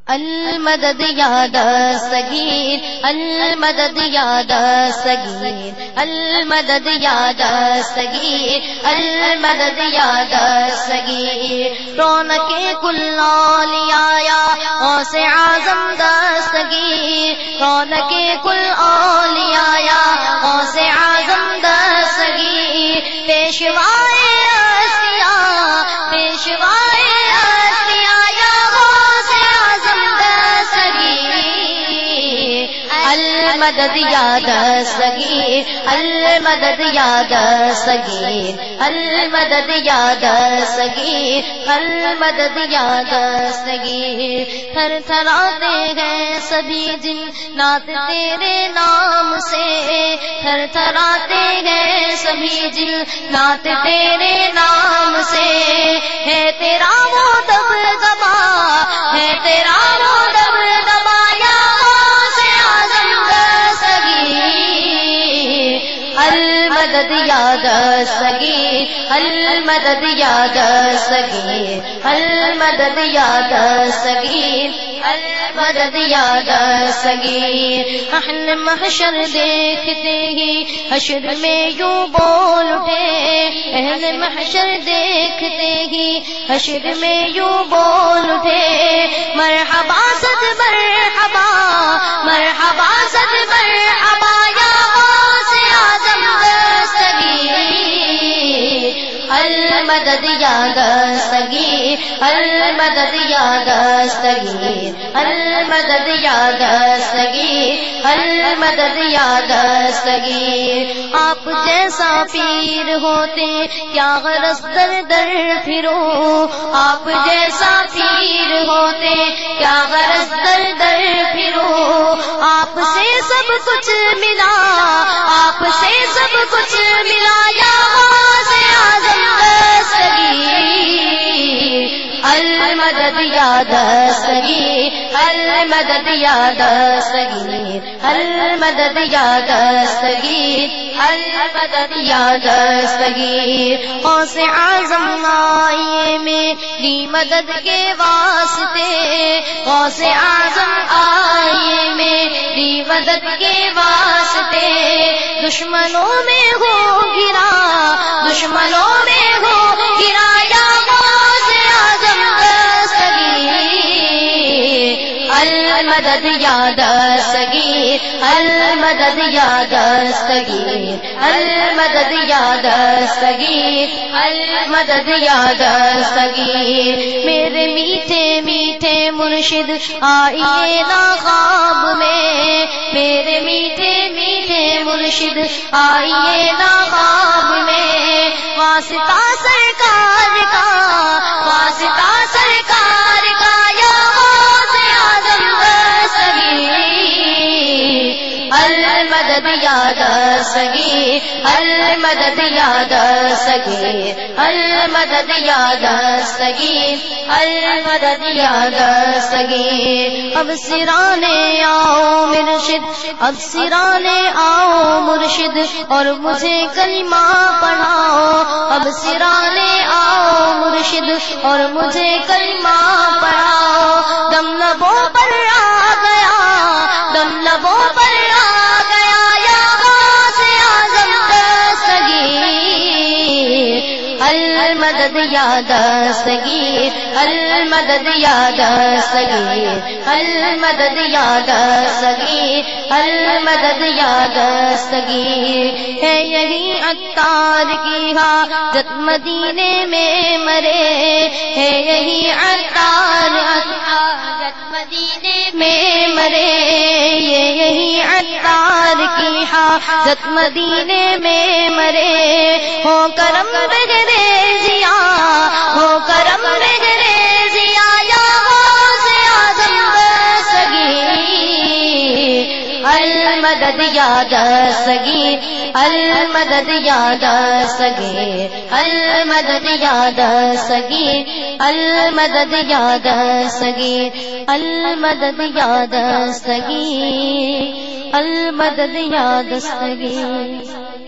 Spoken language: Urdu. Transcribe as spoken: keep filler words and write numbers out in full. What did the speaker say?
المدد یا دستگیر المدد یا دستگیر المدد یا دستگیر المدد یا دستگیر رونق کل اولیاء غوث اعظم دستگیر رونق کل اولیاء غوث اعظم دستگیر پیشوائے اسفیاء پیشوائے المدد یا دستگیر المدد یا دستگیر المدد یا دستگیر المدد یا دستگیر تھر تھراتے ہیں سبھی جن نات تیرے نام سے تھر تھراتے ہیں سبھی جن نات تیرے نام سے ہے تیرا وہ دبدبا ہے تیرا وہ دبدبا المدد یا دستگیر المدد یا دستگیر المدد یا دستگیر المدد یا دستگیر اہل محشر دیکھتے ہی حشر میں یوں بول اٹھے اہل محشر دیکھتے ہی حشر میں یوں بول اٹھے مرحبا صد مرحبا مرحبا صد مرحبا یا المدد یا دستگیر المدد یا دستگیر المدد یا دستگیر المدد یا دستگیر آپ جیسا پیر ہوتے کیا غرض در در پھرو آپ جیسا پیر ہوتے کیا غرض در در پھرو آپ سے سب کچھ ملا آپ سے سب کچھ ملا یا المدد یا دستگیر المدد یا دستگیر المدد یا دستگیر المدد یا دستگیر غوث اعظم آئیے میری مدد کے واسطے غوث اعظم آئیے میری مدد کے واسطے دشمنوں میں ہو گرا دشمنوں میں ہو گرا یا المدد یا دستگیر المدد یا دستگیر المدد یا دستگیر المدد یا دستگیر میرے میٹھے میٹھے مرشد آئیے نا خواب میں میرے میٹھے میٹھے مرشد آئیے نا خواب میں واسطہ سرکار کا واسطہ سرکار کا یا المدد یا دستگیر المدد یا دستگیر المدد یا دستگیر المدد یا دستگیر اب سرانے آؤ مرشد اب سرانے آؤ مرشد اور مجھے کلمہ پڑھاؤ اب سرانے آؤ مرشد اور مجھے کلمہ پڑھاؤ دم لبوں پر آ گیا دم لبوں پر آ گیا یا غوث اعظم دستگیر المدد یا دستگیر المدد یا دستگیر المدد یا دستگیر المدد یا دستگیر ہے یہی عطار کی حاجت مدینے میں مرے ہے یہی عطار حاجت مدینے میں مرے یہ یہی عطار کی حاجت مدینے میں مرے ہو کرم بگریزیا ہو کرم بگریزیا یا غوث اعظم دستگیر المدد یا دستگیر المدد یا دستگیر المدد یا دستگیر المدد یا دستگیر المدد یا دستگیر المدد یا دستگیر